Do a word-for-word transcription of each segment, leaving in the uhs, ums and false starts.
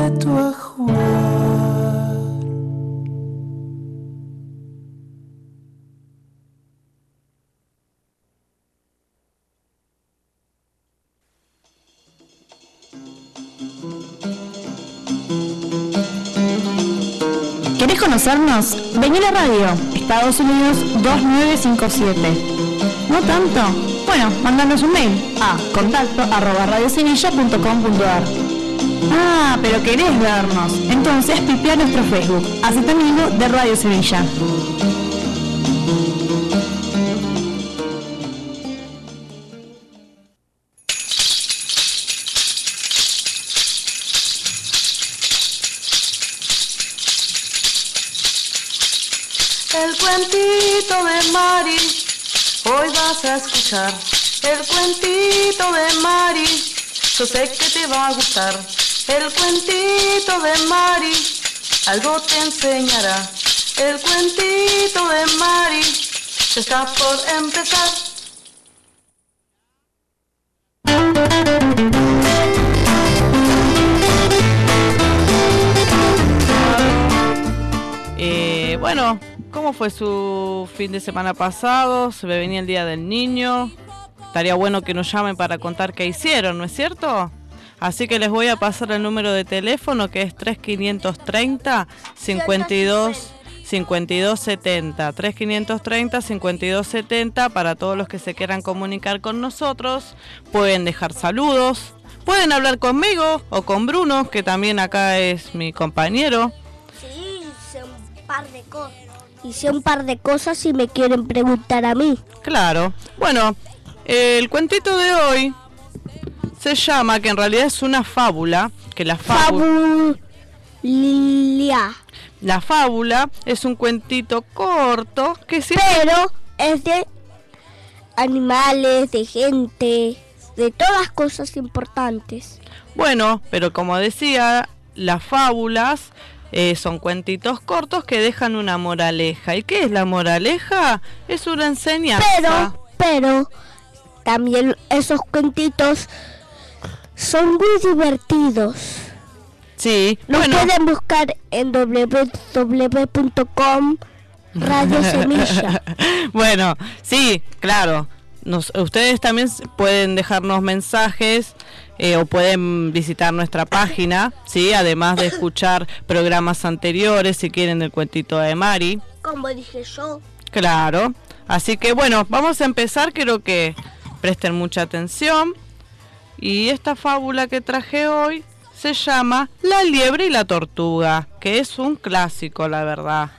meto a jugar. ¿Querés conocernos? Vení a la radio, Estados Unidos dos nueve cinco siete. ¿No tanto? Bueno, mándanos un mail a contacto arroba radiosevilla punto com punto ar. Ah, pero querés vernos. Entonces pipea nuestro Facebook. Hacete amigo de Radio Sevilla. El cuentito de Mari, hoy vas a escuchar. El cuentito de Mari, yo sé que te va a gustar. El cuentito de Mari, algo te enseñará. El cuentito de Mari, ya está por empezar. Eh, bueno, ¿cómo fue su fin de semana pasado? Se me venía el Día del Niño. Estaría bueno que nos llamen para contar qué hicieron, ¿no es cierto? Así que les voy a pasar el número de teléfono, que es tres quinientos treinta, cincuenta y dos, cincuenta y dos setenta. tres quinientos treinta, cincuenta y dos setenta para todos los que se quieran comunicar con nosotros. Pueden dejar saludos, pueden hablar conmigo o con Bruno, que también acá es mi compañero. Sí, hice un par de cosas. Hice un par de cosas y me quieren preguntar a mí. Claro. Bueno, el cuentito de hoy se llama, que en realidad es una fábula, que la fábula... Fabulia. La fábula es un cuentito corto que siempre... Pero es de animales, de gente, de todas cosas importantes. Bueno, pero como decía, las fábulas eh, son cuentitos cortos que dejan una moraleja. ¿Y qué es la moraleja? Es una enseñanza. Pero, pero, también esos cuentitos son muy divertidos. Sí, Los bueno. pueden buscar en doble u doble u doble u punto com Radio Semilla. Bueno, sí, claro. Nos, ustedes también pueden dejarnos mensajes eh, o pueden visitar nuestra página, sí, además de escuchar programas anteriores si quieren del cuentito de Mari. Como dije yo. Claro. Así que bueno, vamos a empezar, quiero que presten mucha atención. Y esta fábula que traje hoy se llama La liebre y la tortuga, que es un clásico, la verdad.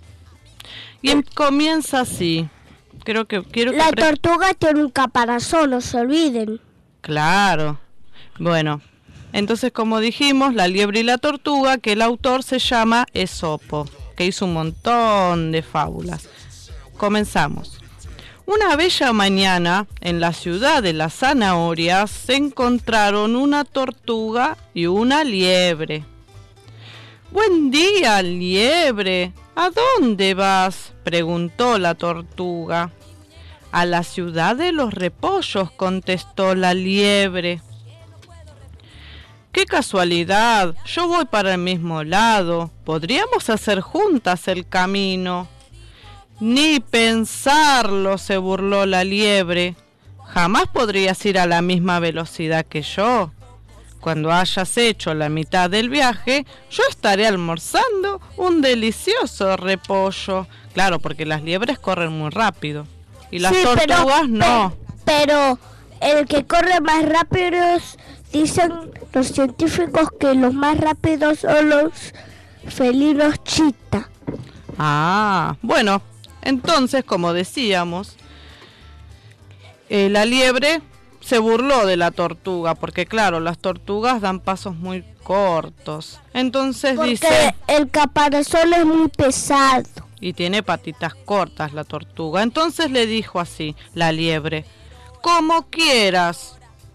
Y em- comienza así. Creo que quiero que La pre- tortuga tiene un caparazón, no se olviden. Claro. Bueno, entonces como dijimos, La liebre y la tortuga, que el autor se llama Esopo, que hizo un montón de fábulas. Comenzamos. Una bella mañana, en la ciudad de las zanahorias, se encontraron una tortuga y una liebre. «Buen día, liebre. ¿A dónde vas?», preguntó la tortuga. «A la ciudad de los repollos», contestó la liebre. «Qué casualidad, yo voy para el mismo lado. Podríamos hacer juntas el camino». «Ni pensarlo», se burló la liebre. «Jamás podrías ir a la misma velocidad que yo. Cuando hayas hecho la mitad del viaje, yo estaré almorzando un delicioso repollo». Claro, porque las liebres corren muy rápido y las Sí, tortugas pero, no. pe- Pero el que corre más rápido, dicen los científicos que los más rápidos son los felinos chita. Ah, bueno, entonces, como decíamos, eh, la liebre se burló de la tortuga, porque claro, las tortugas dan pasos muy cortos. Entonces Porque dice... el caparazón es muy pesado. Y tiene patitas cortas la tortuga. Entonces le dijo así, la liebre: «Como quieras».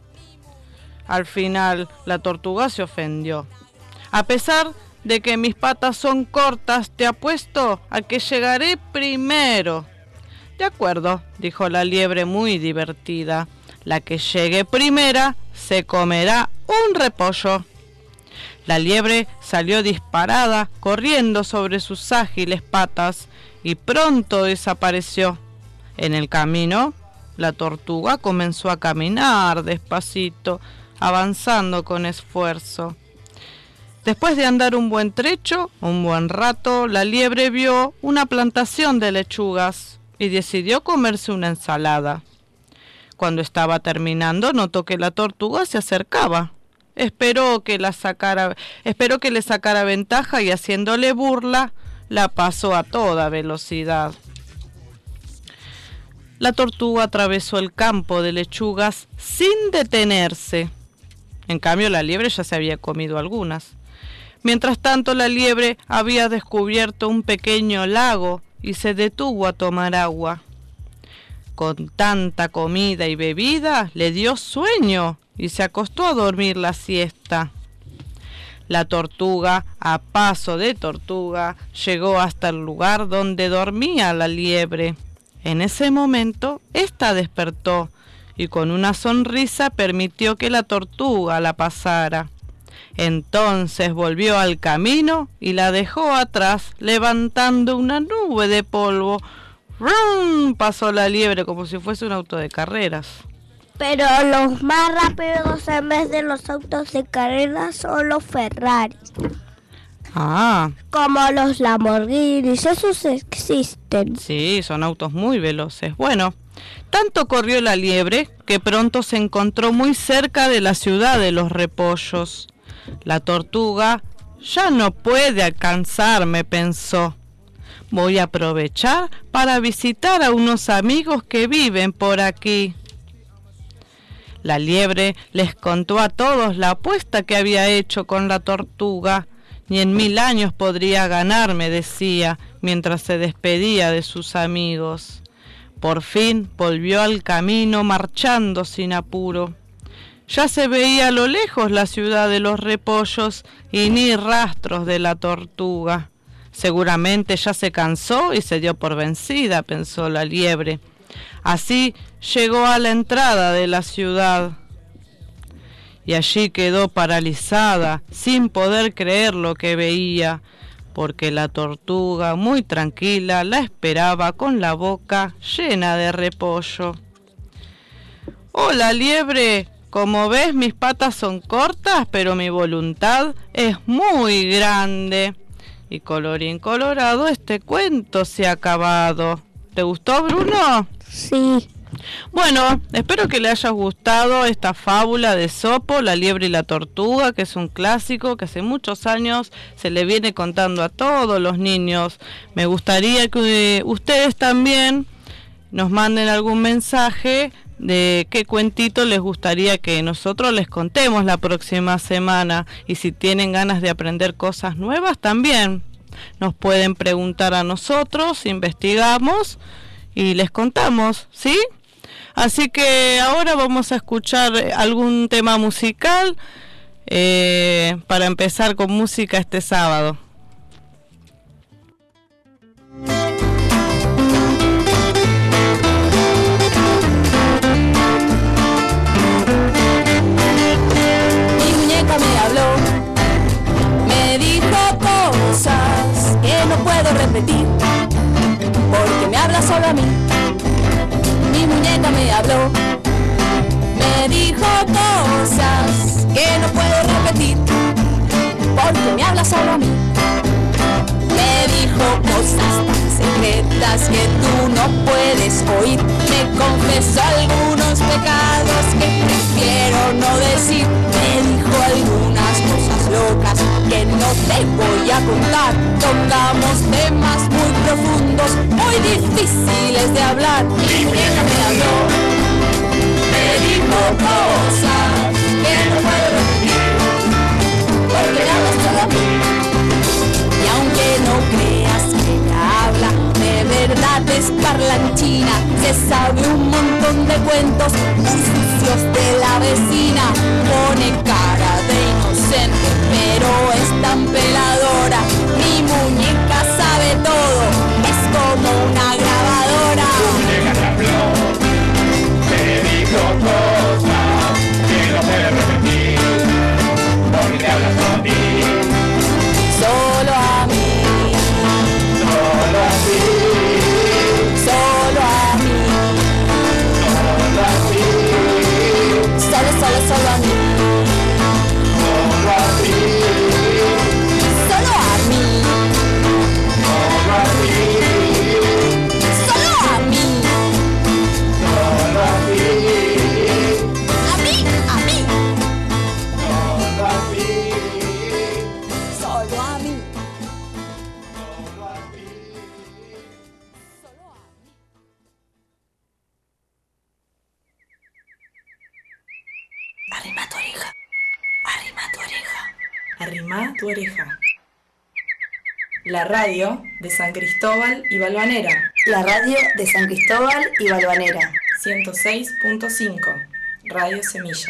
Al final, la tortuga se ofendió. «A pesar de que mis patas son cortas, te apuesto a que llegaré primero». «De acuerdo», dijo la liebre muy divertida. «La que llegue primera se comerá un repollo». La liebre salió disparada, corriendo sobre sus ágiles patas, y pronto desapareció. En el camino, la tortuga comenzó a caminar despacito, avanzando con esfuerzo. Después de andar un buen trecho, un buen rato, la liebre vio una plantación de lechugas y decidió comerse una ensalada. Cuando estaba terminando, notó que la tortuga se acercaba. Esperó que la sacara, esperó que le sacara ventaja y, haciéndole burla, la pasó a toda velocidad. La tortuga atravesó el campo de lechugas sin detenerse. En cambio, la liebre ya se había comido algunas. Mientras tanto, la liebre había descubierto un pequeño lago y se detuvo a tomar agua. Con tanta comida y bebida, le dio sueño y se acostó a dormir la siesta. La tortuga, a paso de tortuga, llegó hasta el lugar donde dormía la liebre. En ese momento, ésta despertó y con una sonrisa permitió que la tortuga la pasara. Entonces volvió al camino y la dejó atrás, levantando una nube de polvo. ¡Rum! Pasó la liebre como si fuese un auto de carreras. Pero los más rápidos en vez de los autos de carreras son los Ferrari. Ah. Como los Lamborghinis, esos existen. Sí, son autos muy veloces. Bueno, tanto corrió la liebre que pronto se encontró muy cerca de la ciudad de los repollos. La tortuga ya no puede alcanzarme, pensó. Voy a aprovechar para visitar a unos amigos que viven por aquí. La liebre les contó a todos la apuesta que había hecho con la tortuga. Ni en mil años podría ganarme, decía, mientras se despedía de sus amigos. Por fin volvió al camino marchando sin apuro. Ya se veía a lo lejos la ciudad de los repollos y ni rastros de la tortuga. Seguramente ya se cansó y se dio por vencida, pensó la liebre. Así llegó a la entrada de la ciudad y allí quedó paralizada, sin poder creer lo que veía, porque la tortuga, muy tranquila, la esperaba con la boca llena de repollo. «Hola, liebre, como ves, mis patas son cortas, pero mi voluntad es muy grande». Y colorín colorado, este cuento se ha acabado. ¿Te gustó, Bruno? Sí. Bueno, espero que le haya gustado esta fábula de Esopo, la liebre y la tortuga, que es un clásico que hace muchos años se le viene contando a todos los niños. Me gustaría que ustedes también nos manden algún mensaje de qué cuentito les gustaría que nosotros les contemos la próxima semana, y si tienen ganas de aprender cosas nuevas también nos pueden preguntar a nosotros, investigamos y les contamos, ¿sí? Así que ahora vamos a escuchar algún tema musical eh, para empezar con música este sábado. Cosas que no puedo repetir porque me habla solo a mí. Mi muñeca me habló, me dijo cosas que no puedo repetir porque me habla solo a mí. Me dijo cosas tan secretas que tú no puedes oír. Me confesó algunos pecados que prefiero no decir. Me dijo algunas cosas locas que no te voy a contar. Tocamos temas muy profundos, muy difíciles de hablar. Mi muñeca me habló, me dijo cosas que no puedo repetir porque me hablas solo a mí. Y aunque no creas que ella habla, de verdad es parlanchina. Se sabe un montón de cuentos muy sucios de la vecina. Pone cara de inocente, pero es tan peladora. Mi muñeca sabe todo, es como una grabadora. Tu muñeca te habló, te dijo cosas que no puedes repetir porque te hablas a ti. a tu oreja. La radio de San Cristóbal y Valvanera. La radio de San Cristóbal y Valvanera. ciento seis punto cinco, Radio Semilla.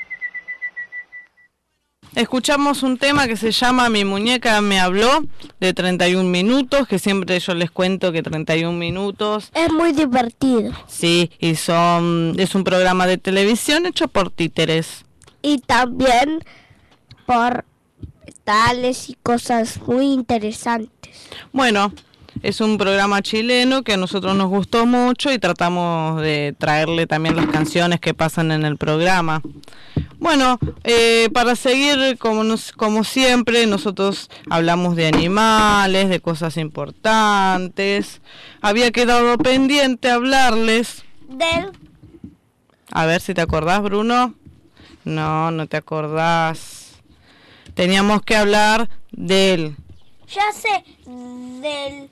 Escuchamos un tema que se llama Mi muñeca me habló, de treinta y un minutos, que siempre yo les cuento que treinta y un minutos... Es muy divertido. Sí, y son es un programa de televisión hecho por títeres. Y también por tales y cosas muy interesantes. Bueno, es un programa chileno que a nosotros nos gustó mucho y tratamos de traerle también las canciones que pasan en el programa. Bueno, eh, para seguir como, nos, como siempre, nosotros hablamos de animales, de cosas importantes. Había quedado pendiente hablarles... Del... A ver si te acordás, Bruno. No, no te acordás. Teníamos que hablar del... Ya sé, del...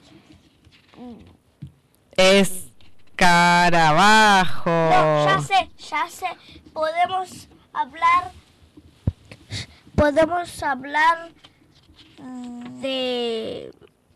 Escarabajo. No, ya sé, ya sé. Podemos hablar... Podemos hablar de...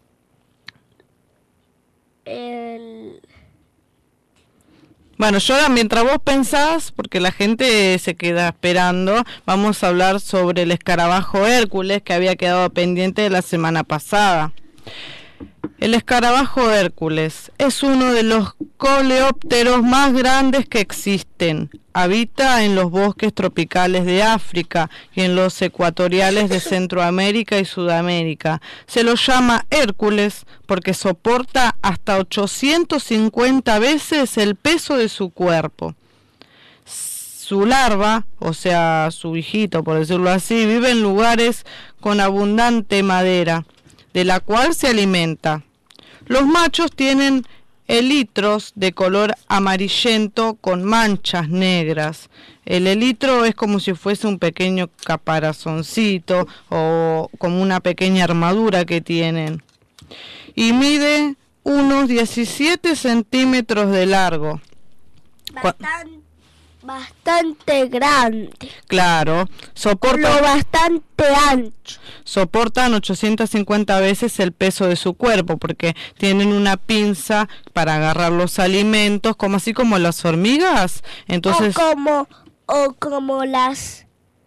El... Bueno, yo ahora mientras vos pensás, porque la gente se queda esperando, vamos a hablar sobre el escarabajo Hércules que había quedado pendiente de la semana pasada. El escarabajo Hércules es uno de los coleópteros más grandes que existen. Habita en los bosques tropicales de África y en los ecuatoriales de Centroamérica y Sudamérica. Se lo llama Hércules porque soporta hasta ochocientas cincuenta veces el peso de su cuerpo. Su larva, o sea, su hijito, por decirlo así, vive en lugares con abundante madera, de la cual se alimenta. Los machos tienen elitros de color amarillento con manchas negras. El elitro es como si fuese un pequeño caparazoncito o como una pequeña armadura que tienen. Y mide unos diecisiete centímetros de largo. Bastante, bastante grande. Claro, soporta... Lo bastante ancho. Soportan ochocientas cincuenta veces el peso de su cuerpo porque tienen una pinza para agarrar los alimentos, como así como las hormigas. Entonces, o como o como las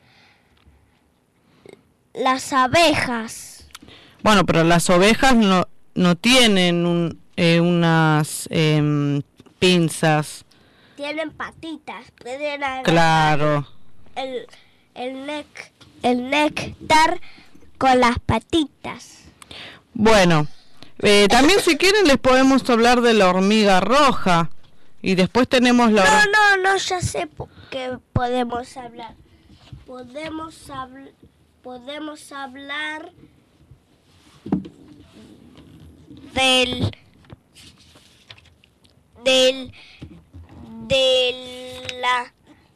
las abejas. Bueno, pero las ovejas no no tienen un, eh, unas eh, pinzas. Tienen patitas. Pueden agarrar Claro. El el nec, el néctar con las patitas. Bueno, eh, también si quieren les podemos hablar de la hormiga roja. Y después tenemos la... No, no, no, ya sé que podemos hablar. Podemos, habl podemos hablar del... Del... De la...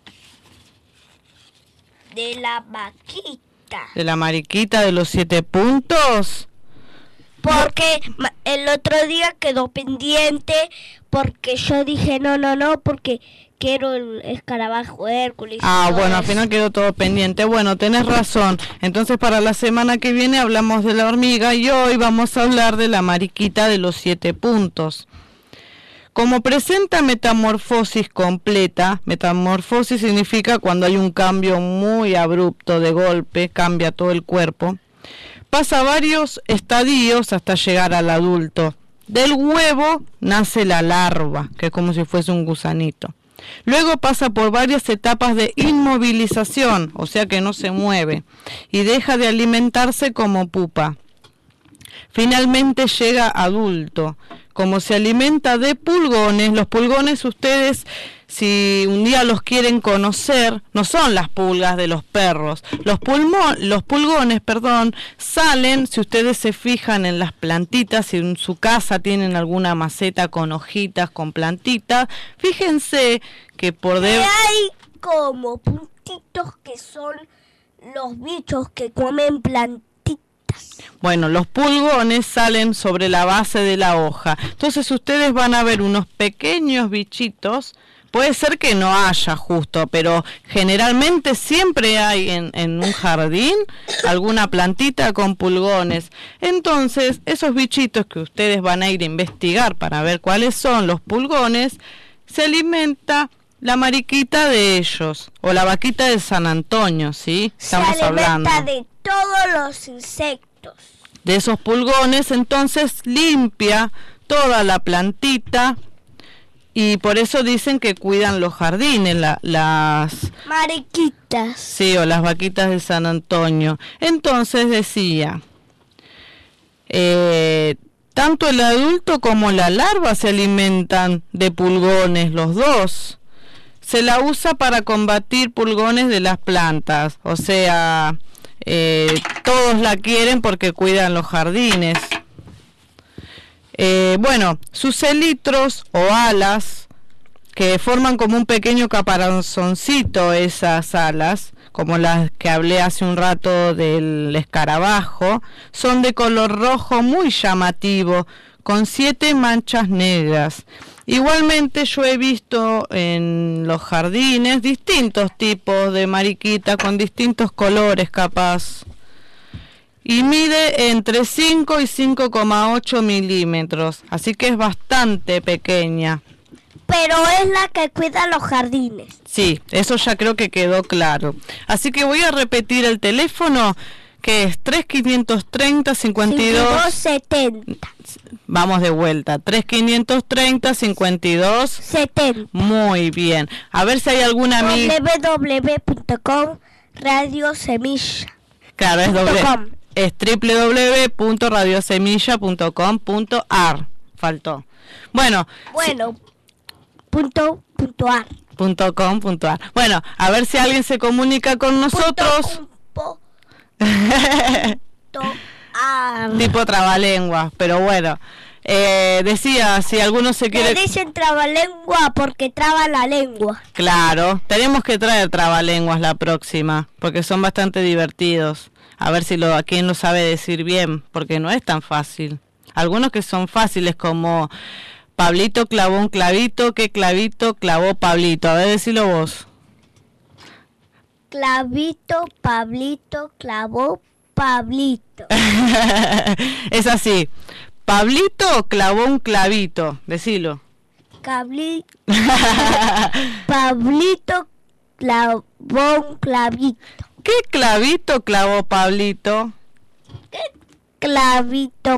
De la vaquita. De la mariquita de los siete puntos. Porque el otro día quedó pendiente porque yo dije no, no, no, porque quiero el escarabajo Hércules. Ah, bueno, al final quedó todo pendiente. Bueno, tenés razón. Entonces para la semana que viene hablamos de la hormiga y hoy vamos a hablar de la mariquita de los siete puntos. Como presenta metamorfosis completa, metamorfosis significa cuando hay un cambio muy abrupto de golpe, cambia todo el cuerpo. Pasa varios estadios hasta llegar al adulto. Del huevo nace la larva, que es como si fuese un gusanito. Luego pasa por varias etapas de inmovilización, o sea que no se mueve, y deja de alimentarse como pupa. Finalmente llega adulto. Como se alimenta de pulgones, los pulgones ustedes, si un día los quieren conocer, no son las pulgas de los perros. Los, pulmo- los pulgones, perdón, salen, si ustedes se fijan en las plantitas, si en su casa tienen alguna maceta con hojitas, con plantitas, fíjense que por Que debajo... hay como puntitos que son los bichos que comen plantitas. Bueno, los pulgones salen sobre la base de la hoja. Entonces ustedes van a ver unos pequeños bichitos puede ser que no haya justo, pero generalmente siempre hay en, en un jardín alguna plantita con pulgones. Entonces, esos bichitos que ustedes van a ir a investigar para ver cuáles son los pulgones, se alimenta la mariquita de ellos, o la vaquita de San Antonio, ¿sí? Estamos se alimenta hablando de todos los insectos. de esos pulgones, entonces limpia toda la plantita y por eso dicen que cuidan los jardines, la, las mariquitas. Sí, o las vaquitas de San Antonio. Entonces decía, eh, tanto el adulto como la larva se alimentan de pulgones, los dos. Se la usa para combatir pulgones de las plantas, o sea, eh, todos la quieren porque cuidan los jardines. Eh, bueno, sus elitros o alas, que forman como un pequeño caparazoncito esas alas, como las que hablé hace un rato del escarabajo, son de color rojo muy llamativo, con siete manchas negras. Igualmente yo he visto en los jardines distintos tipos de mariquita con distintos colores capaz. Y mide entre cinco y cinco coma ocho milímetros, así que es bastante pequeña. Pero es la que cuida los jardines. Sí, eso ya creo que quedó claro. Así que voy a repetir el teléfono, que es tres quinientos treinta, cincuenta y dos setenta. Vamos de vuelta, tres quinientos treinta, cincuenta y dos setenta. Muy bien. A ver si hay alguna amiga. doble u doble u doble u punto com Radio Semilla. Claro, es doble. Es doble u doble u doble u punto radio semilla punto com punto a r. Faltó. Bueno. Bueno. Punto, punto ar. Punto com punto ar. Bueno, a ver si alguien se comunica con nosotros. Punto, punto ar. Tipo trabalengua, pero bueno. Eh, decía, si alguno se quiere... Le dicen trabalengua porque traba la lengua. Claro, tenemos que traer trabalenguas la próxima, porque son bastante divertidos. A ver si lo, a quién lo sabe decir bien, porque no es tan fácil. Algunos que son fáciles como Pablito clavó un clavito, ¿qué clavito clavó Pablito? A ver, decilo vos. Clavito, Pablito, clavó Pablito. Es así. Pablito clavó un clavito, decilo. Cabli... Pablito clavó un clavito. ¿Qué clavito clavó Pablito? ¿Qué clavito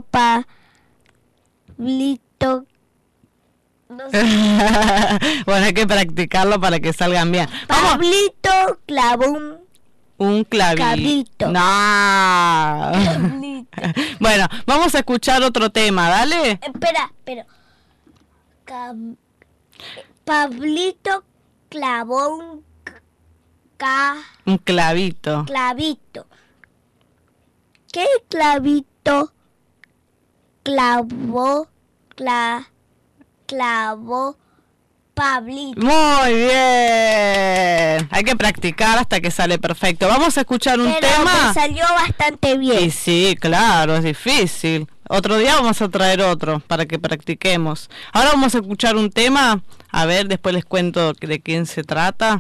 Pablito? No sé. Bueno, hay que practicarlo para que salgan bien. Vamos. Pablito clavó un Un clavito. Clavito. No. Clavito. Bueno, vamos a escuchar otro tema, dale. Espera, pero Cab... Pablito clavó un ca... Un clavito. Clavito. ¿Qué clavito clavó cla... clavó Pablito? Muy bien. Hay que practicar hasta que sale perfecto. Vamos a escuchar un Pero tema. me salió bastante bien. Y sí, claro, es difícil. Otro día vamos a traer otro para que practiquemos. Ahora vamos a escuchar un tema. A ver, después les cuento de quién se trata.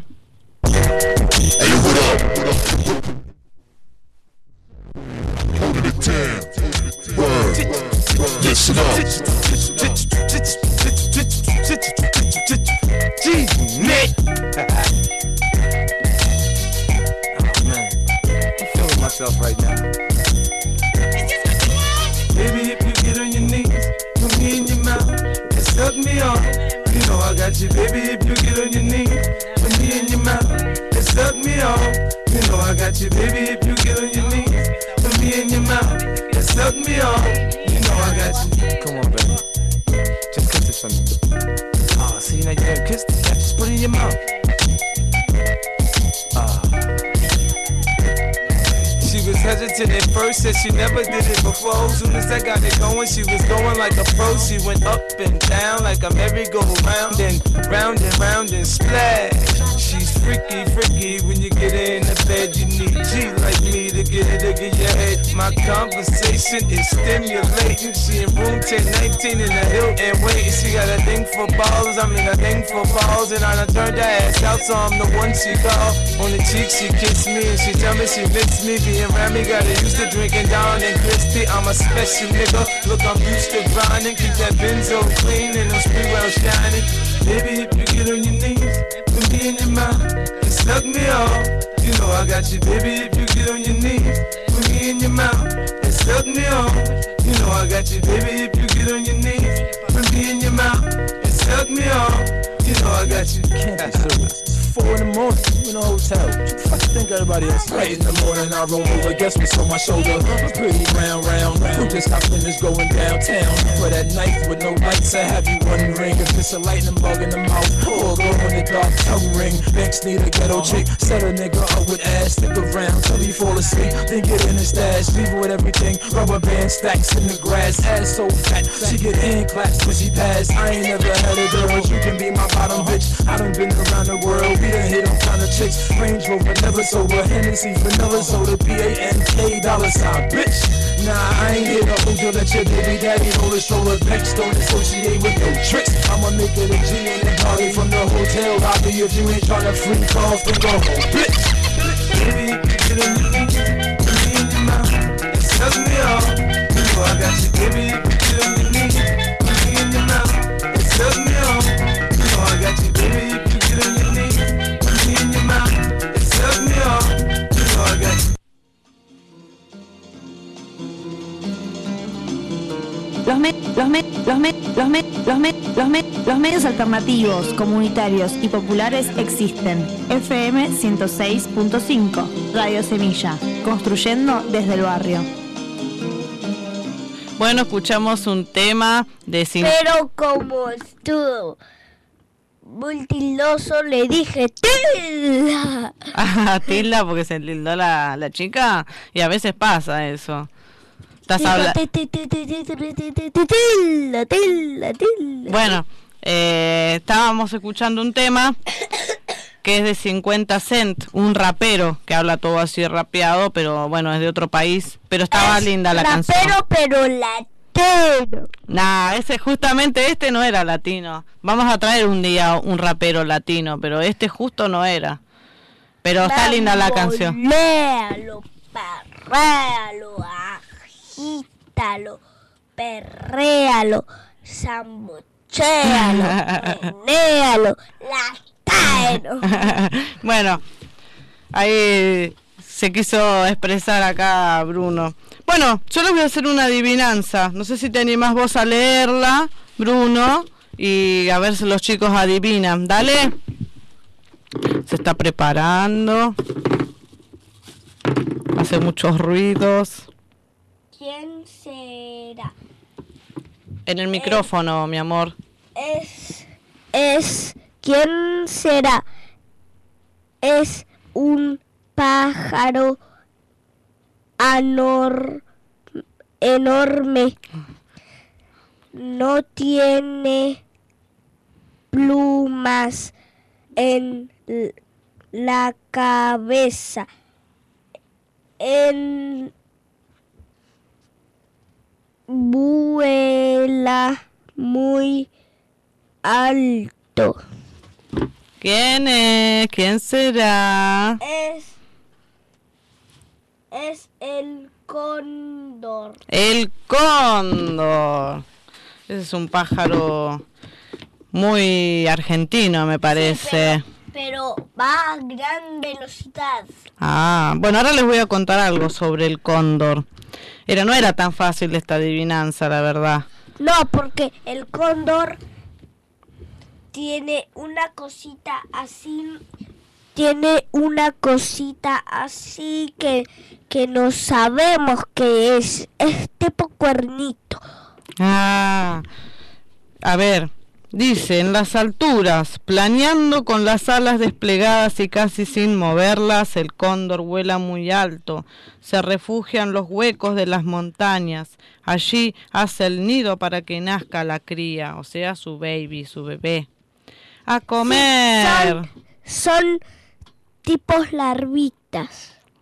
G-Nick. Oh man, I'm feeling myself right now. Baby, if you get on your knees, put me in your mouth and suck me off. You know I got you, baby. If you get on your knees, put me in your mouth and suck me off. You know I got you, baby. If you get on your knees, put me in your mouth and suck me off. You know I got you. Come on, baby. Just kiss it for me. Oh, see, now you done kissed it. Just put it in your mouth. Ah. She was hesitant at first, said she never did it before. Soon as I got it going, she was going like a pro. She went up and down like a merry-go-round and round and round and splash. She's freaky, freaky. When you get her in the bed, you need G like me to get get to get your head. My conversation is stimulating. She in room ten nineteen in the Hilton waiting. She got a thing for balls, I mean a thing for balls. And I done turned her ass out, so I'm the one she call. On the cheek she kissed me and she tell me she miss me. Being around me got her used to drinking down and Christy. I'm a special nigga, look I'm used to grinding. Keep that benzo clean and them street well shining. Baby, if you get on your knees, put me in your mouth and suck me off. You know I got you, baby, if you get on your knees, put me in your mouth and suck me off. You know I got you, baby, if you get on your knees, put me in your mouth and suck me off. You know I got you. Can't be serious. It's four in the morning, you in a hotel. What you think everybody else? Right in the morning, I roll over, guess what's on my shoulder? A pretty round, round, round. Just hopping is going downtown. For that knife with no lights, I have you wondering if it's a lightning bug in the mouth or a glow in the dark tongue ring. Banks need a ghetto chick, set a nigga up with ass, stick around till he fall asleep. Then get in his stash, leave with everything. Rubber band stacks in the grass, ass so fat, she get hand claps when she pass. I ain't never had a girl, you can be my bottom bitch. I done been around the world, we done hit on kind of chicks. Range Rover, never sober, Hennessy, vanilla soda, P A N K, dollar sign, bitch. Nah, I ain't here to hold you, let your baby daddy hold his shoulder. Next, don't associate with no tricks. I'ma make it a G in the party from the hotel lobby. If you ain't tryna free calls, then go home, bitch. Baby, get on your knees, put me in your mouth and suck me off. You know I got you, baby, get on your knees, put me in your mouth and suck me off. You know I got you, baby, get on your knees, put me in your mouth and suck me off. You know I got you. Los, me, los, me, los, me, los, me, los, me, los, me, los medios alternativos, comunitarios y populares existen. F M ciento seis punto cinco, Radio Semilla, construyendo desde el barrio. Bueno, escuchamos un tema de... Sin... Pero como estuvo muy tildoso, le dije tilda. Ah, tilda porque se tildó la, la chica y a veces pasa eso. Estás hablando... Bueno, eh, estábamos escuchando un tema que es de cincuenta Cent, un rapero que habla todo así rapeado, pero bueno, es de otro país, pero estaba es linda la rapero, canción. Rapero, pero latino. Nah, ese justamente este no era latino. Vamos a traer un día un rapero latino, pero este justo no era. Pero está Vamos, linda la canción. Léalo, parréalo, agítalo, perréalo, zambuchéalo, menéalo, lastáelo. Bueno, ahí se quiso expresar acá Bruno. Bueno, yo les voy a hacer una adivinanza. No sé si te animás vos a leerla, Bruno, y a ver si los chicos adivinan. Dale. Se está preparando. Hace muchos ruidos. ¿Quién será? En el micrófono, eh, mi amor. Es, es, ¿quién será? Es un pájaro anor, enorme. No tiene plumas en la cabeza. En vuela muy alto. ¿Quién es? ¿Quién será? Es es el cóndor. El cóndor. Ese es un pájaro muy argentino, me parece. Sí, pero, pero va a gran velocidad. Ah, bueno, ahora les voy a contar algo sobre el cóndor. Era, no era tan fácil esta adivinanza, la verdad. No, porque el cóndor tiene una cosita así, tiene una cosita así que, que no sabemos qué es, es tipo cuernito. Ah, a ver, dice, en las alturas, planeando con las alas desplegadas y casi sin moverlas, el cóndor vuela muy alto, se refugia en los huecos de las montañas, allí hace el nido para que nazca la cría, o sea, su baby, su bebé. ¡A comer! Sí, son, son tipos larvitas.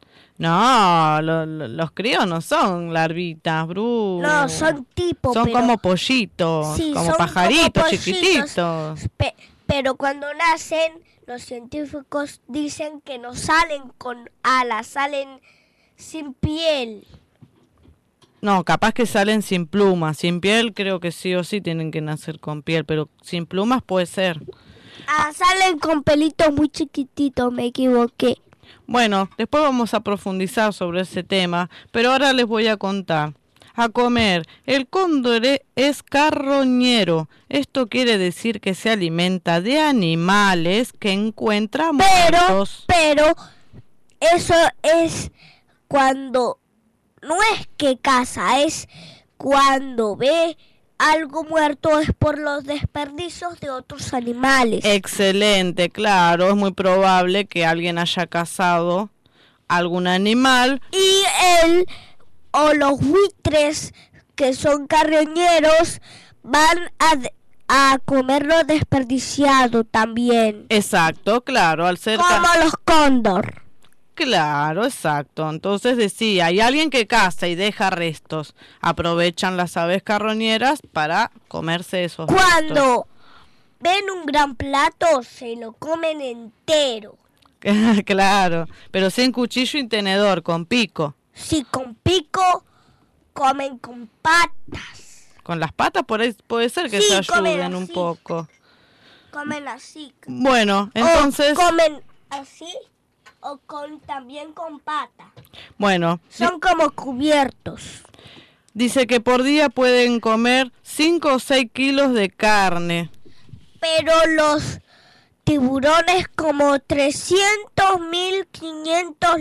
No, lo, lo, los críos no son larvitas, Bru. No, son tipo. Son pero, como pollitos, sí, como son pajaritos como pollitos, chiquititos. Pe, pero cuando nacen, los científicos dicen que no salen con alas, salen sin piel. No, capaz que salen sin plumas. Sin piel creo que sí o sí tienen que nacer con piel, pero sin plumas puede ser. Ah, salen con pelitos muy chiquititos, me equivoqué. Bueno, después vamos a profundizar sobre ese tema, pero ahora les voy a contar. A comer. El cóndor es carroñero. Esto quiere decir que se alimenta de animales que encuentra muertos. Pero, pero, eso es cuando... No es que caza, es cuando ve algo muerto, es por los desperdicios de otros animales. Excelente, claro, es muy probable que alguien haya cazado algún animal. Y él o los buitres, que son carroñeros, van a, a comer lo desperdiciado también. Exacto, claro, al ser... Como los cóndor. Claro, exacto. Entonces decía, hay alguien que caza y deja restos. Aprovechan las aves carroñeras para comerse esos Cuando restos. Ven un gran plato, se lo comen entero. Claro, pero sin cuchillo y tenedor, con pico. Sí, con pico, comen con patas. Con las patas por ahí puede ser que sí, se ayuden un poco. Comen así. Bueno, entonces... O comen así. O con, también con pata. Bueno. Son como cubiertos. Dice que por día pueden comer cinco o seis kilos de carne. Pero los tiburones como trescientos mil quinientos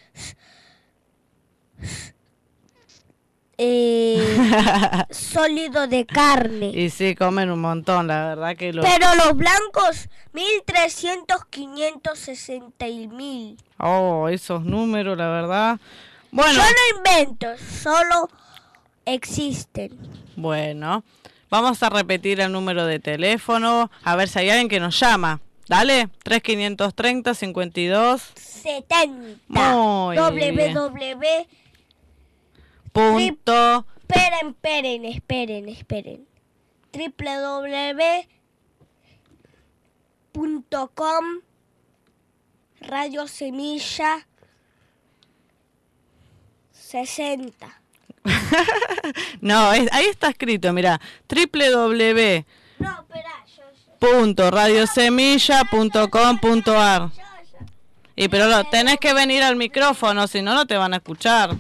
eh, sólido de carne. Y sí, comen un montón, la verdad que los... Pero los blancos, mil trescientos, quinientos sesenta y mil. Oh, esos números, la verdad. Bueno. Yo no invento, solo existen. Bueno, vamos a repetir el número de teléfono, a ver si hay alguien que nos llama. Dale, tres quinientos treinta, cincuenta y dos. setenta. Muy bien. www. Punto. Esperen, esperen, esperen, esperen. www punto com Radio Semilla sesenta. No, es, ahí está escrito, mira, www. No, espera, yo, yo. Punto radiosemilla punto com punto ar. Y pero lo, tenés que venir al micrófono, si no, no te van a escuchar.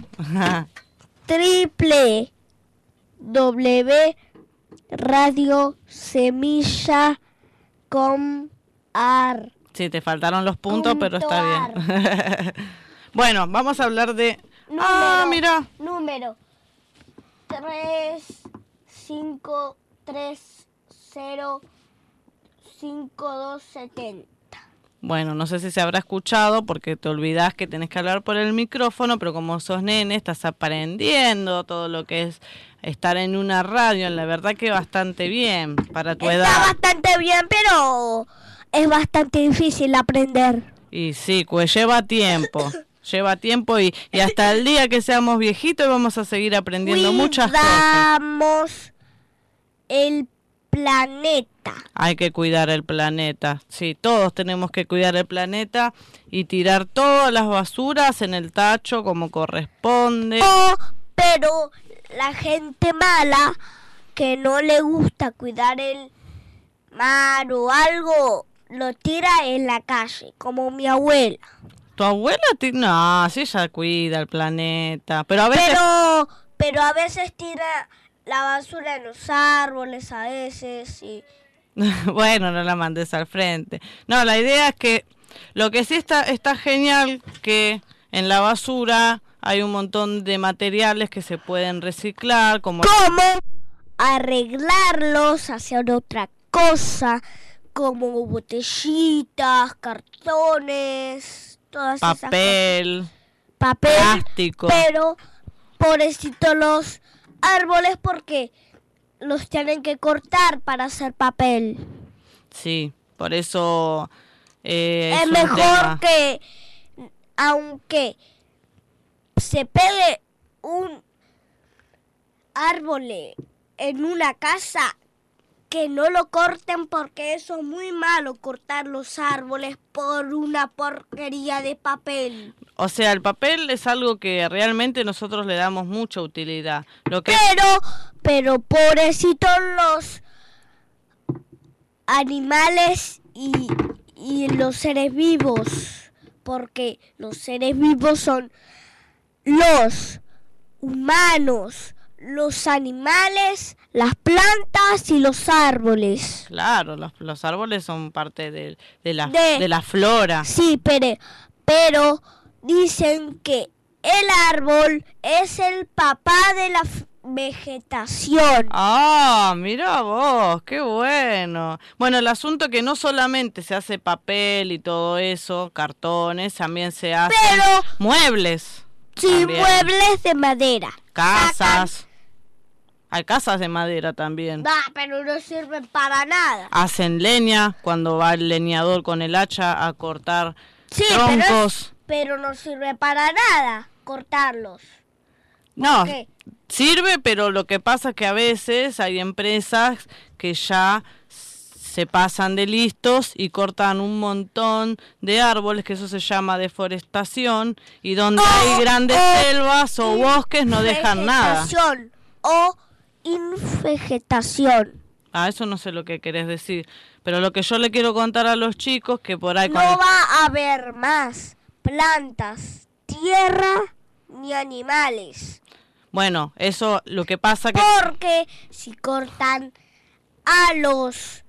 Triple W Radio Semilla com ar. Sí, te faltaron los puntos, pero está bien. Bueno, vamos a hablar de... Número, ah, mira. Número tres cinco tres cero cinco dos setenta. Bueno, no sé si se habrá escuchado porque te olvidás que tenés que hablar por el micrófono, pero como sos nene, estás aprendiendo todo lo que es estar en una radio. La verdad que bastante bien para tu edad. Está bastante bien, pero es bastante difícil aprender. Y sí, pues lleva tiempo. Lleva tiempo y, y hasta el día que seamos viejitos vamos a seguir aprendiendo Cuidamos muchas cosas. Cuidamos el planeta. Hay que cuidar el planeta. Sí, todos tenemos que cuidar el planeta y tirar todas las basuras en el tacho como corresponde. Oh, pero la gente mala que no le gusta cuidar el mar o algo, lo tira en la calle, como mi abuela. ¿Tu abuela? T- no, sí, ella cuida el planeta, pero a veces... Pero, pero a veces tira la basura en los árboles, a veces, y... Bueno, no la mandes al frente. No, la idea es que lo que sí está, está genial, que en la basura hay un montón de materiales que se pueden reciclar, como... ¿Cómo arreglarlos, hacer otra cosa, como botellitas, cartones... Todas papel, esas papel, plástico. Pero pobrecito los árboles porque los tienen que cortar para hacer papel. Sí, por eso eh, es, es mejor tema. que, aunque se pegue un árbol en una casa, que no lo corten, porque eso es muy malo, cortar los árboles por una porquería de papel. O sea, el papel es algo que realmente nosotros le damos mucha utilidad. Lo que... Pero, pero pobrecitos los animales y, y los seres vivos, porque los seres vivos son los humanos, los animales, las plantas y los árboles. Claro, los, los árboles son parte de, de, la, De- de la flora. Sí, pero, pero dicen que el árbol es el papá de la f- vegetación. Ah, mira vos, qué bueno. Bueno, el asunto es que no solamente se hace papel y todo eso, cartones, también se hacen Pero- muebles. Sí, también. muebles de madera. Casas. Hay casas de madera también. Da, pero no sirven para nada. Hacen leña cuando va el leñador con el hacha a cortar Sí, pero, troncos. es- pero no sirve para nada cortarlos. No, qué? sirve, pero lo que pasa es que a veces hay empresas que ya se pasan de listos y cortan un montón de árboles, que eso se llama deforestación, y donde hay grandes selvas o bosques no dejan nada. Vegetación o invegetación. Ah, eso no sé lo que querés decir, pero lo que yo le quiero contar a los chicos, que por ahí... No cuando- va a haber más plantas, tierra ni animales. Bueno, eso lo que pasa que... Porque si cortan a los...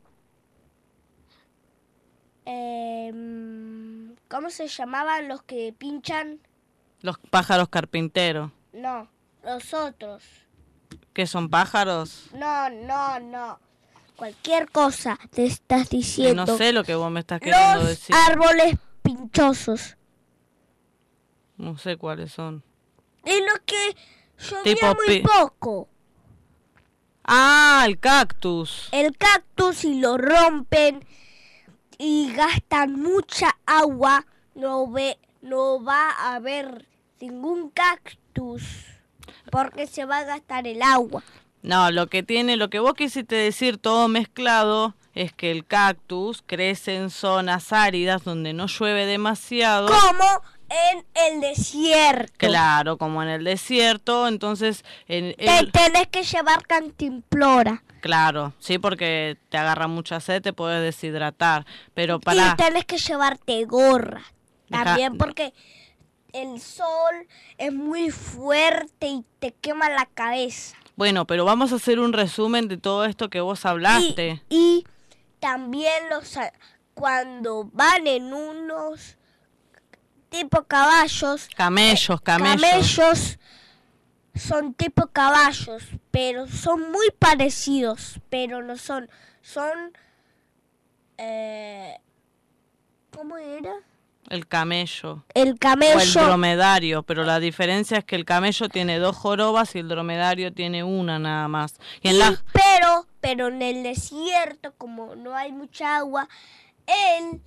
em, ¿cómo se llamaban los que pinchan? Los pájaros carpinteros, No, los otros. que son pájaros, No, no, no. Cualquier cosa te estás diciendo. no sé lo que vos me estás queriendo Los decir. árboles pinchosos. No sé cuáles son. Y lo que llovía Tipo muy pi- poco. Ah, el cactus. El cactus, si lo rompen y gastan mucha agua, no ve, no va a haber ningún cactus, porque se va a gastar el agua. No, lo que tiene, lo que vos quisiste decir todo mezclado es que el cactus crece en zonas áridas donde no llueve demasiado. Como en el desierto. Claro, como en el desierto, entonces en Te el- tenés que llevar cantimplora. claro, sí, porque te agarra mucha sed, te puedes deshidratar, pero para Y tenés que llevarte gorra. Deja- También porque el sol es muy fuerte y te quema la cabeza. bueno, pero vamos a hacer un resumen de todo esto que vos hablaste. Y, y también los a- cuando van en unos tipo caballos, Camellos, camellos. camellos son tipo caballos, pero son muy parecidos, pero no son, son, eh, ¿cómo era? El camello. El O el camello. dromedario, pero la diferencia es que el camello tiene dos jorobas y el dromedario tiene una nada más. Y en Y- la pero, pero en el desierto, como no hay mucha agua, el,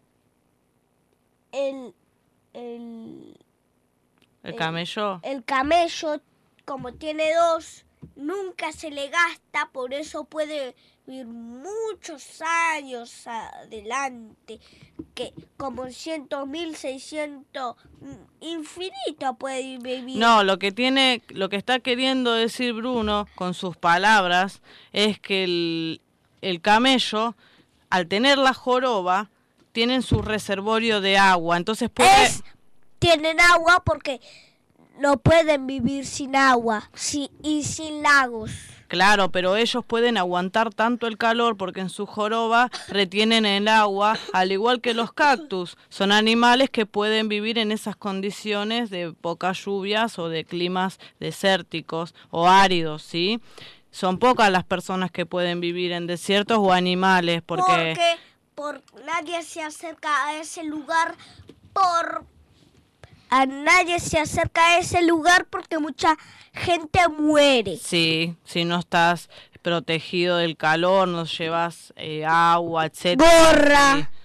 el, el, el camello, el camello, como tiene dos, nunca se le gasta, por eso puede vivir muchos años adelante, que como cientos mil, seiscientos, infinito puede vivir. no, lo que tiene, lo que está queriendo decir Bruno con sus palabras es que el, el camello, al tener la joroba, tienen su reservorio de agua, entonces puede... Es- tienen agua porque no pueden vivir sin agua sí, y sin lagos. Claro, pero ellos pueden aguantar tanto el calor porque en su joroba retienen el agua, al igual que los cactus. Son animales que pueden vivir en esas condiciones de pocas lluvias o de climas desérticos o áridos, ¿sí? Son pocas las personas que pueden vivir en desiertos o animales porque... Porque por, nadie se acerca a ese lugar por... A nadie se acerca a ese lugar porque mucha gente muere. Sí, si no estás protegido del calor, no llevas eh, agua, etcétera. Gorra. Sí.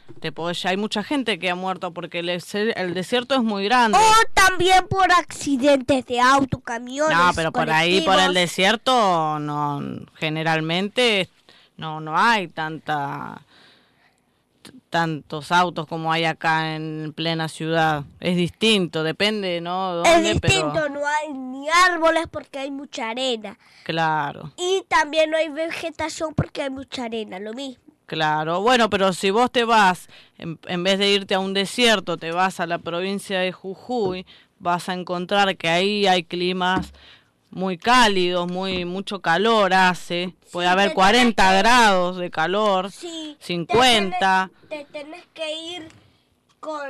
te podés, hay mucha gente que ha muerto porque el, el desierto es muy grande. O también por accidentes de auto, camiones, No, pero por ahí, por el colectivos. desierto, no, generalmente no, no hay tanta, t- tantos autos como hay acá en plena ciudad. Es distinto, depende, ¿no? Es Dónde, distinto, pero no hay ni árboles porque hay mucha arena. claro. Y también no hay vegetación porque hay mucha arena, lo mismo. Claro, bueno, pero si vos te vas, en, en vez de irte a un desierto, te vas a la provincia de Jujuy, vas a encontrar que ahí hay climas muy cálidos, muy mucho calor hace, puede Sí, haber te cuarenta tenés que- grados de calor, Sí, cincuenta. Te tenés, te tenés que ir con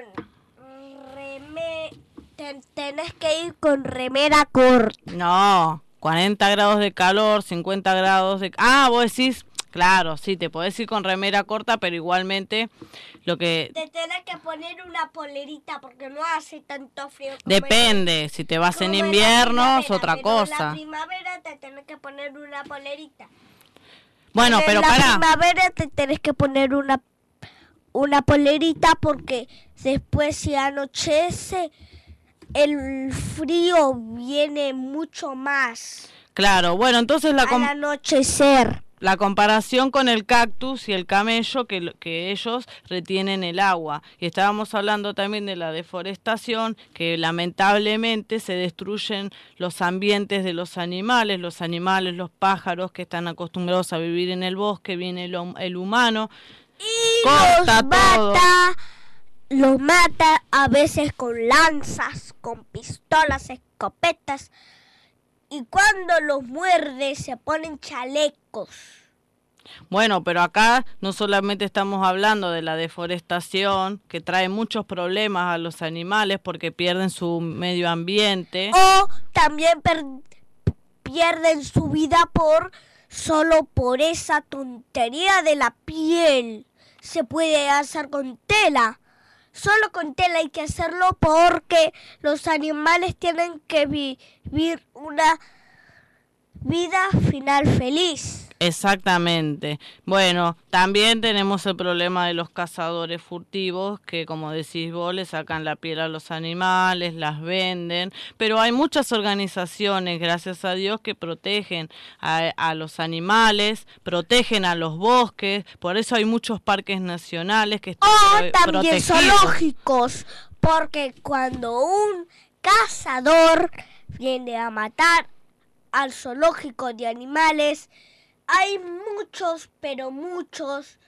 reme, te- tenés que ir con remera corta. No, cuarenta grados de calor, cincuenta grados de... Ah, vos decís, claro, sí, te podés ir con remera corta, pero igualmente lo que... Te tenés que poner una polerita porque no hace tanto frío. como Depende, si te vas en- en como la invierno es primavera, otra pero En la cosa. primavera te tenés que poner una polerita. Bueno, pero en la pará. primavera te tenés que poner una una polerita porque después si anochece el frío viene mucho más Claro, bueno, entonces la, al com- anochecer. la comparación con el cactus y el camello, que, lo- que ellos retienen el agua. Y estábamos hablando también de la deforestación, que lamentablemente se destruyen los ambientes de los animales, los animales, los pájaros que están acostumbrados a vivir en el bosque, viene el, hum- el humano, Y corta los todo. mata, los mata a veces con lanzas, con pistolas, escopetas. Y cuando los muerde se ponen chalecos. Bueno, pero acá no solamente estamos hablando de la deforestación, que trae muchos problemas a los animales porque pierden su medio ambiente. O también per- pierden su vida por solo por esa tontería de la piel. Se puede hacer con tela. Solo con tela hay que hacerlo porque los animales tienen que vi- vivir una vida final feliz. Exactamente. Bueno, también tenemos el problema de los cazadores furtivos que, como decís vos, le sacan la piel a los animales, las venden, pero hay muchas organizaciones, gracias a Dios, que protegen a, a los animales, protegen a los bosques, por eso hay muchos parques nacionales que están O pro- también protegidos. zoológicos, porque cuando un cazador viene a matar al zoológico de animales, hay muchos, pero muchos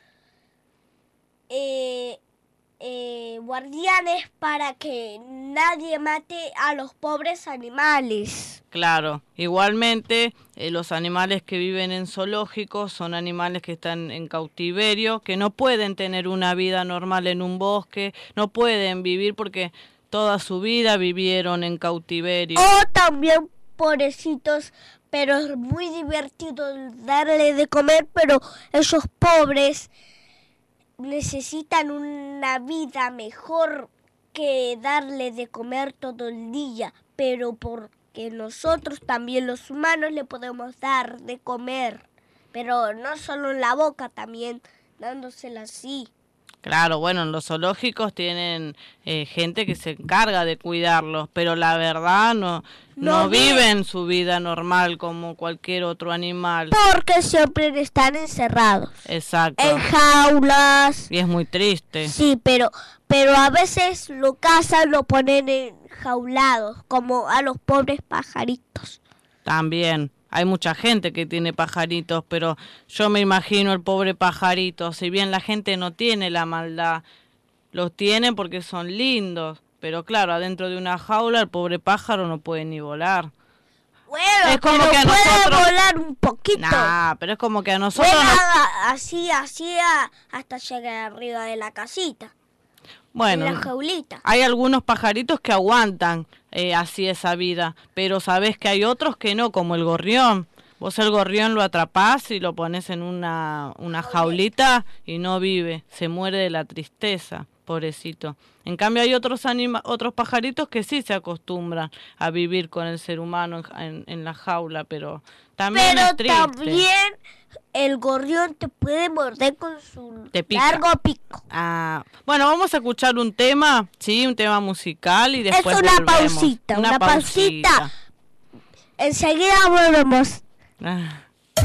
eh, eh, guardianes para que nadie mate a los pobres animales. Claro, igualmente eh, los animales que viven en zoológicos son animales que están en cautiverio, que no pueden tener una vida normal en un bosque, no pueden vivir porque toda su vida vivieron en cautiverio. O también pobrecitos, pero es muy divertido darle de comer, pero esos pobres necesitan una vida mejor que darle de comer todo el día, pero porque nosotros también los humanos le podemos dar de comer, pero no solo en la boca, también dándosela así. Claro, bueno, en los zoológicos tienen eh, gente que se encarga de cuidarlos, pero la verdad no, no, No vi- viven su vida normal como cualquier otro animal. Porque siempre están encerrados Exacto. en jaulas. Y es muy triste. Sí, pero pero a veces lo cazan, lo ponen enjaulados, como a los pobres pajaritos. También. Hay mucha gente que tiene pajaritos, pero yo me imagino el pobre pajarito, si bien la gente no tiene la maldad, los tiene porque son lindos, pero claro, adentro de una jaula el pobre pájaro no puede ni volar. Bueno, Es como pero que a puede nosotros- volar un poquito. Nah, pero es como que a nosotros Vuela nos- así, así a- hasta llegar arriba de la casita, Bueno, en la jaulita. hay algunos pajaritos que aguantan eh, así esa vida, pero sabés que hay otros que no, como el gorrión. Vos el gorrión lo atrapás y lo pones en una, una jaulita y no vive, se muere de la tristeza, pobrecito. En cambio hay otros anima otros pajaritos que sí se acostumbran a vivir con el ser humano en, en, en la jaula, pero también pero es triste. también el gorrión te puede morder con su Te pica. largo pico. Ah, bueno, vamos a escuchar un tema, sí, un tema musical y después es una volvemos. pausita, una, una pausita. pausita. Enseguida volvemos. Ah.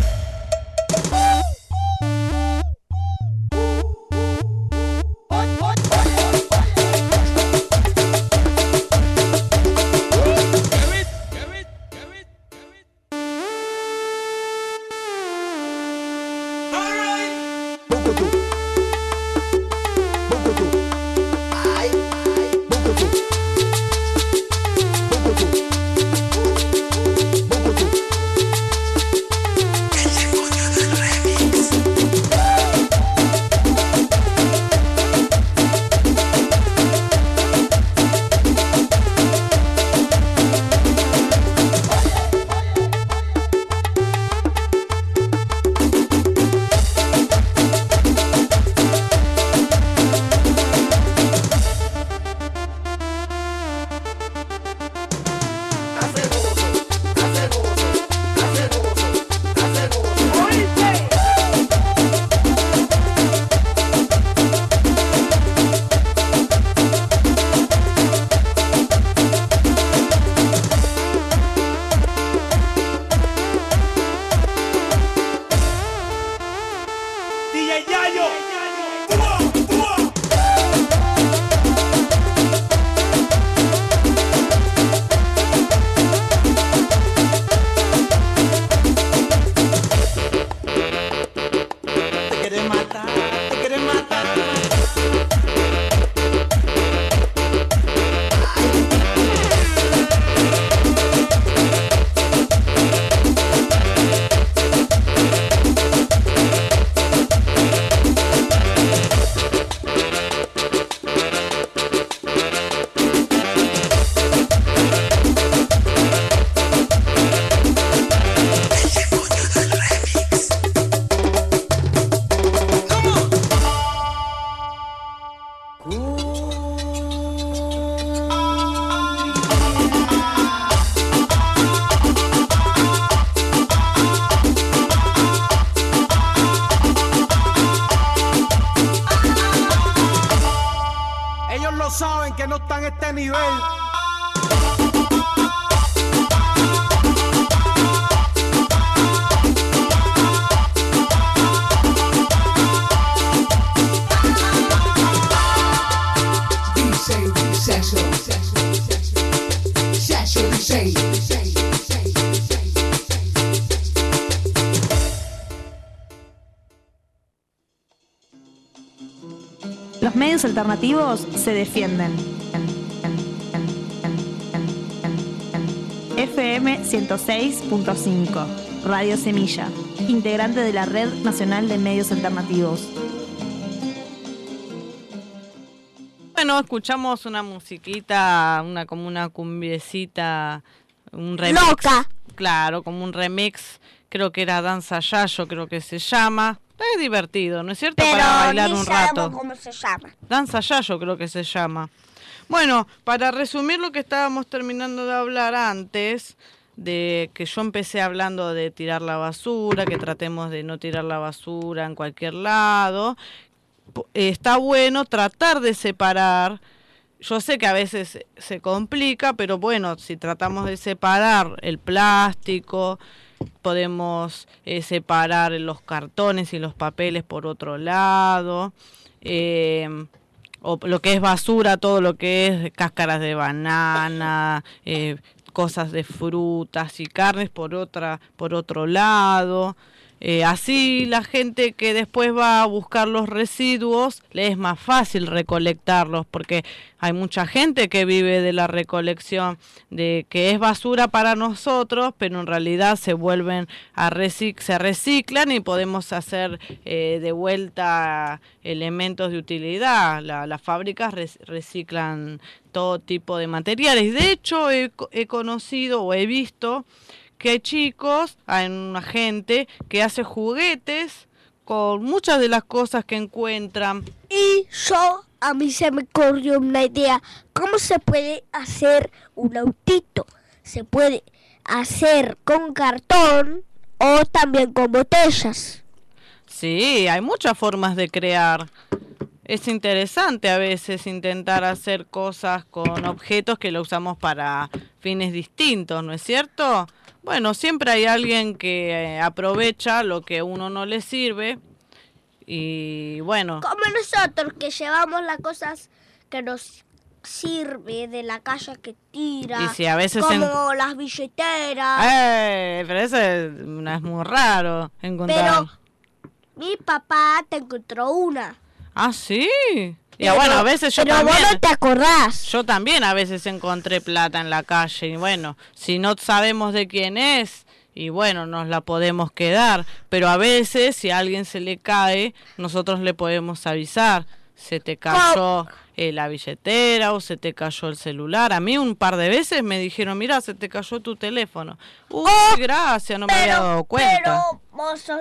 Los medios alternativos se defienden. F M ciento seis punto cinco, Radio Semilla, integrante de la Red Nacional de Medios Alternativos. Bueno, escuchamos una musiquita, una como una cumbiecita, un remix. Loca. Claro, como un remix, creo que era Danza Yayo, creo que se llama. Es divertido, ¿no es cierto? Pero para bailar ni un rato. ¿Cómo se llama? Danza Yayo creo que se llama. Bueno, para resumir lo que estábamos terminando de hablar antes, de que yo empecé hablando de tirar la basura, que tratemos de no tirar la basura en cualquier lado, está bueno tratar de separar. Yo sé que a veces se complica, pero bueno, si tratamos de separar el plástico, podemos eh, separar los cartones y los papeles por otro lado, eh, o lo que es basura, todo lo que es cáscaras de banana, eh, cosas de frutas y carnes por otra, por otro lado. Eh, así la gente que después va a buscar los residuos, le es más fácil recolectarlos, porque hay mucha gente que vive de la recolección, de que es basura para nosotros, pero en realidad se vuelven a recic se reciclan y podemos hacer eh, de vuelta elementos de utilidad. La, las fábricas reciclan todo tipo de materiales. De hecho, he, he conocido o he visto que hay chicos, hay una gente que hace juguetes con muchas de las cosas que encuentran. Y yo a mí se me corrió una idea. ¿Cómo se puede hacer un autito? Se puede hacer con cartón o también con botellas. Sí, hay muchas formas de crear. Es interesante a veces intentar hacer cosas con objetos que lo usamos para fines distintos, ¿no es cierto? Bueno, siempre hay alguien que eh, aprovecha lo que a uno no le sirve y bueno. Como nosotros que llevamos las cosas que nos sirve de la calle que tira, y si a veces como en... las billeteras. ¡Eh! Pero eso es, es muy raro encontrar. Pero mi papá te encontró una. ¿Ah, sí? Y Pero, bueno, a veces yo pero también... vos no te acordás. Yo también a veces encontré plata en la calle y bueno, si no sabemos de quién es, y bueno, nos la podemos quedar. Pero a veces, si a alguien se le cae, nosotros le podemos avisar. Se te cayó eh, la billetera o se te cayó el celular. A mí un par de veces me dijeron, mira, se te cayó tu teléfono. Uy, oh, gracias, no pero, me había dado cuenta. Pero vos sos,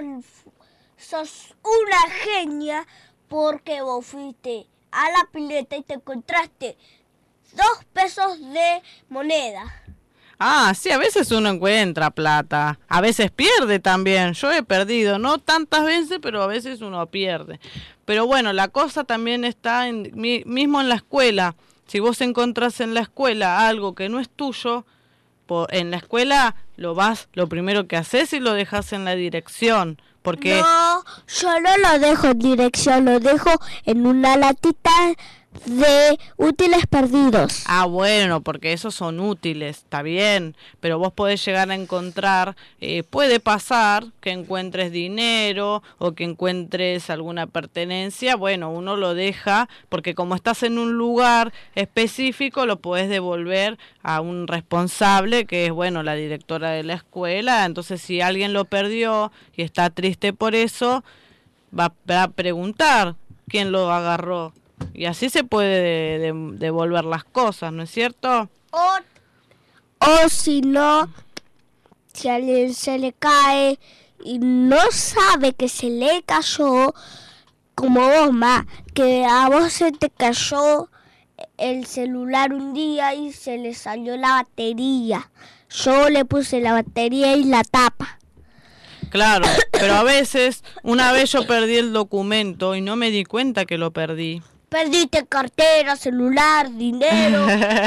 sos una genia porque vos fuiste a la pileta y te encontraste dos pesos de moneda. Ah, sí, a veces uno encuentra plata, a veces pierde también. Yo he perdido, no tantas veces, pero a veces uno pierde. Pero bueno, la cosa también está en, mismo en la escuela. Si vos encontrás en la escuela algo que no es tuyo, por, en la escuela lo vas, lo primero que haces y lo dejas en la dirección. Porque no, yo no lo dejo en dirección, lo dejo en una latita de útiles perdidos. Ah, bueno, porque esos son útiles, está bien, pero vos podés llegar a encontrar, eh, puede pasar que encuentres dinero o que encuentres alguna pertenencia, bueno, uno lo deja, porque como estás en un lugar específico, lo podés devolver a un responsable, que es, bueno, la directora de la escuela. Entonces, si alguien lo perdió y está triste por eso, va, va a preguntar quién lo agarró. Y así se puede de, de, devolver las cosas, ¿no es cierto? O, o si no, si a alguien se le cae y no sabe que se le cayó, como vos, ma, que a vos se te cayó el celular un día y se le salió la batería. Yo le puse la batería y la tapa. Claro, pero a veces, una vez yo perdí el documento y no me di cuenta que lo perdí. Perdiste cartera, celular, dinero,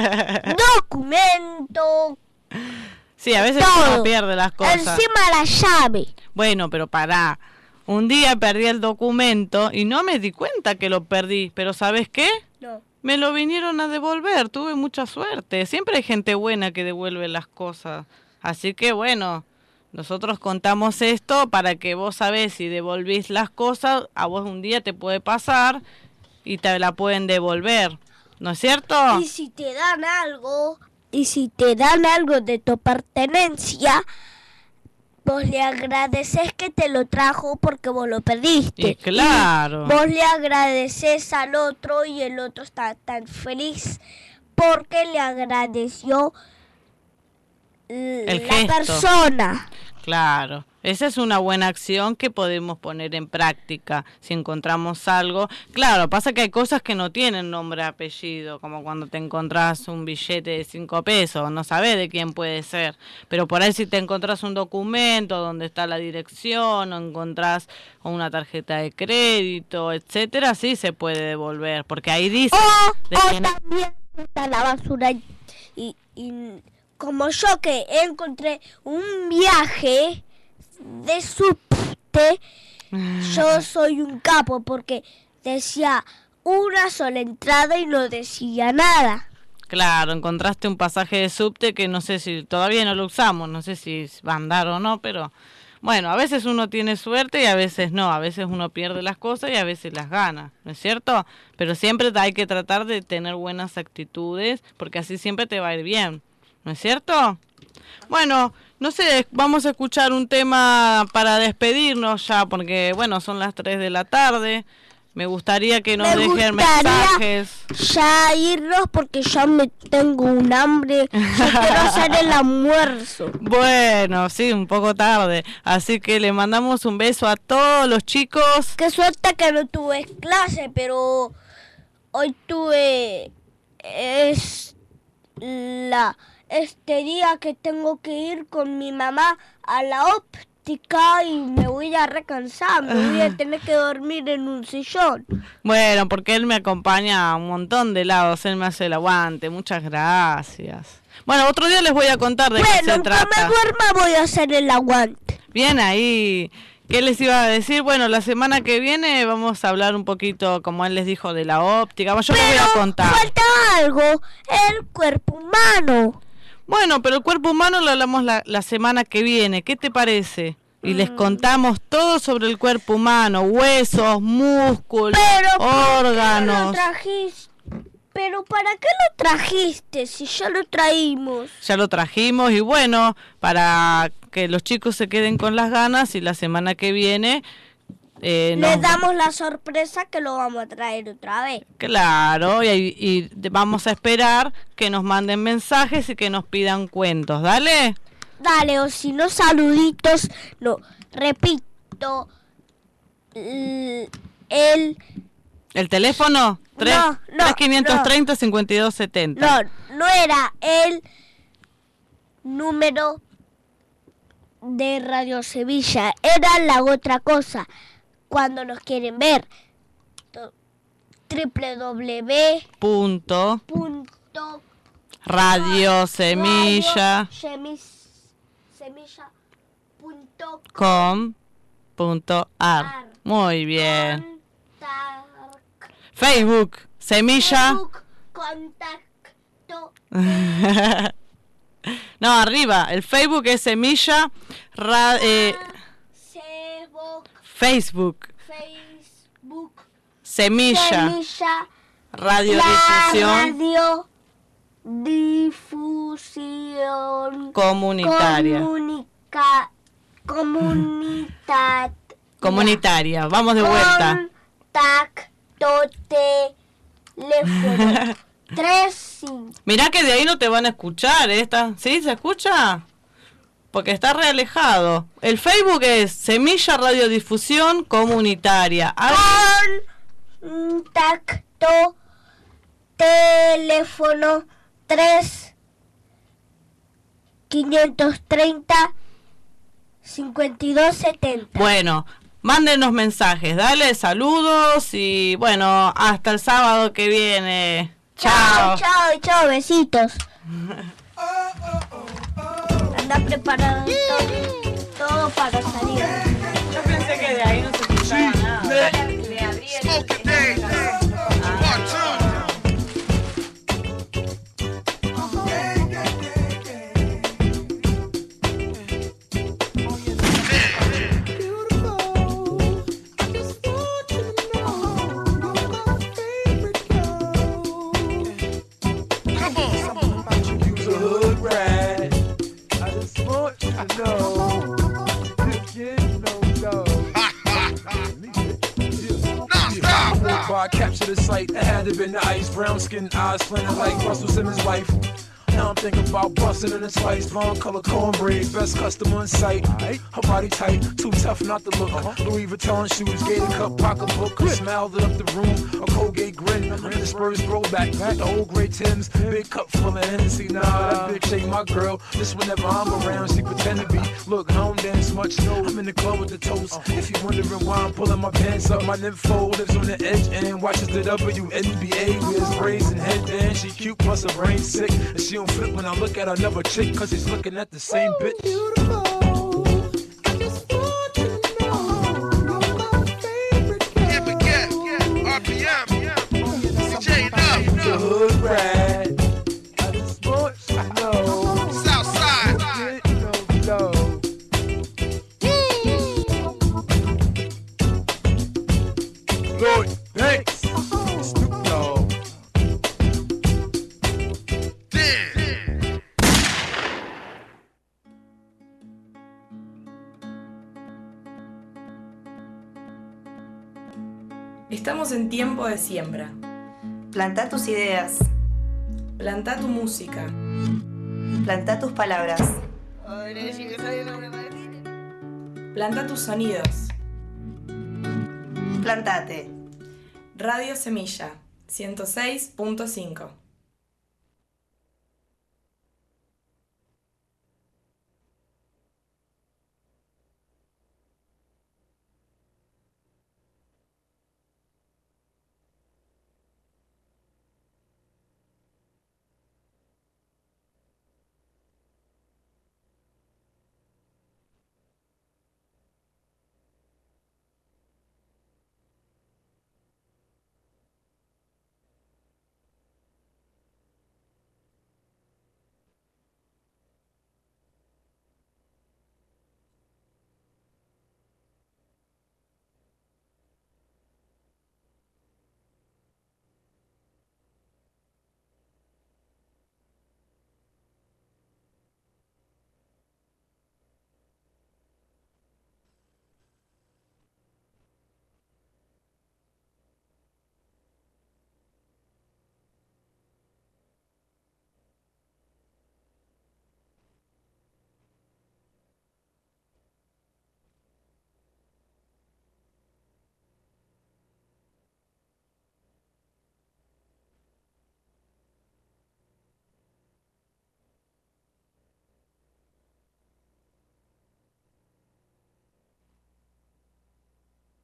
documento. Sí, a veces todo. Uno pierde las cosas. Encima la llave. Bueno, pero pará. Un día perdí el documento y no me di cuenta que lo perdí. Pero ¿sabes qué? No. Me lo vinieron a devolver. Tuve mucha suerte. Siempre hay gente buena que devuelve las cosas. Así que bueno, nosotros contamos esto para que vos sabés si devolvís las cosas, a vos un día te puede pasar y te la pueden devolver, ¿no es cierto? Y si te dan algo, y si te dan algo de tu pertenencia, vos le agradeces que te lo trajo porque vos lo perdiste. Y claro. Y vos le agradeces al otro y el otro está tan feliz porque le agradeció el la gesto. persona. Claro, esa es una buena acción que podemos poner en práctica si encontramos algo. Claro, pasa que hay cosas que no tienen nombre y apellido, como cuando te encontrás un billete de cinco pesos, no sabés de quién puede ser. Pero por ahí si te encontrás un documento donde está la dirección, o encontrás una tarjeta de crédito, etcétera, sí se puede devolver, porque ahí dice... O, de o que también está la basura y... y, y como yo que encontré un viaje de subte, yo soy un capo porque decía una sola entrada y no decía nada. Claro, encontraste un pasaje de subte que no sé si todavía no lo usamos, no sé si va a andar o no, pero bueno, a veces uno tiene suerte y a veces no, a veces uno pierde las cosas y a veces las gana, ¿no es cierto? Pero siempre hay que tratar de tener buenas actitudes porque así siempre te va a ir bien. ¿No es cierto? Bueno, no sé, vamos a escuchar un tema para despedirnos ya, porque, bueno, son las tres de la tarde. Me gustaría que nos me dejen mensajes. Ya irnos porque ya me tengo un hambre. Yo quiero hacer el almuerzo. Bueno, sí, un poco tarde. Así que le mandamos un beso a todos los chicos. Qué suerte que no tuve clase, pero... hoy tuve es la este día que tengo que ir con mi mamá a la óptica y me voy a recansar, me voy a tener que dormir en un sillón. Bueno, porque él me acompaña a un montón de lados, él me hace el aguante, muchas gracias. Bueno, otro día les voy a contar de bueno, qué se trata. Bueno, cuando me duerma voy a hacer el aguante. Bien ahí. ¿Qué les iba a decir? Bueno, la semana que viene vamos a hablar un poquito, como él les dijo, de la óptica. Yo les voy a contar. Falta algo, el cuerpo humano. Bueno, pero el cuerpo humano lo hablamos la, la semana que viene. ¿Qué te parece? Y mm. les contamos todo sobre el cuerpo humano, huesos, músculos, pero órganos. ¿Por qué lo trajiste? Pero ¿para qué lo trajiste si ya lo traímos? Ya lo trajimos y bueno, para que los chicos se queden con las ganas y la semana que viene... Eh, Les nos... damos la sorpresa que lo vamos a traer otra vez. Claro, y, y vamos a esperar que nos manden mensajes y que nos pidan cuentos. Dale. Dale, o si no, saluditos. No, repito. El... ¿El teléfono? tres, no, no, tres quinientos treinta, no. cincuenta y dos setenta. No, no era el número de Radio Sevilla, era la otra cosa. Cuando nos quieren ver, www punto punto radio semilla punto com punto ar. Muy bien. Facebook, Semilla. Facebook, contacto. No, arriba, el Facebook es Semilla. Ra, eh, Facebook. Facebook. Semilla. Semilla. Radiodifusión. Radio difusión. Comunitaria. Comunica, comunidad. Comunitaria. Vamos de vuelta. Contacto. Teléfono tres cinco. Mirá que de ahí no te van a escuchar, ¿eh? ¿Está? ¿Sí? ¿Se escucha? Porque está re alejado. El Facebook es Semilla Radiodifusión Comunitaria. Contacto teléfono tres quinientos treinta cincuenta y dos setenta. Bueno, mándenos mensajes, dale, saludos y bueno, hasta el sábado que viene. Chao. Chao, chao, chao, besitos. Anda preparando todo, todo para salir. Yo pensé que de ahí no se escuchaba nada. Le abrí el... I captured the sight, it had to been the ice. Brown skin eyes, slanted like Russell Simmons' wife. Now I'm thinking about busting in a slice. Blonde color cornbread, best customer in sight. Her body tight, too tough not to look. Louis Vuitton shoes, gator cup, pocketbook. Smiled it up the room, a Colgate grin. And the Spurs throwback, with the old gray Timbs. Big cup full of Hennessy, nah, that bitch ain't my girl. Just whenever I'm around, she pretend to be. Look, I don't dance much, no, I'm in the club with the toast. If you wondering why I'm pulling my pants up, my nympho lives on the edge and watches the W N B A. Wears braids and headband, she cute plus her brain sick. And she don't flip when I look at another chick, cause he's looking at the same bitch. Beautiful. I just want you to know you're my favorite girl. Yeah, but yeah, yeah, R P M, D J Love, the hood rat. I just want you to know Southside, get no love. Lord, thanks. Snoop Dogg. Estamos en tiempo de siembra. Plantá tus ideas. Plantá tu música. Plantá tus palabras. Plantá tus sonidos. Plantate. Radio Semilla. ciento seis punto cinco.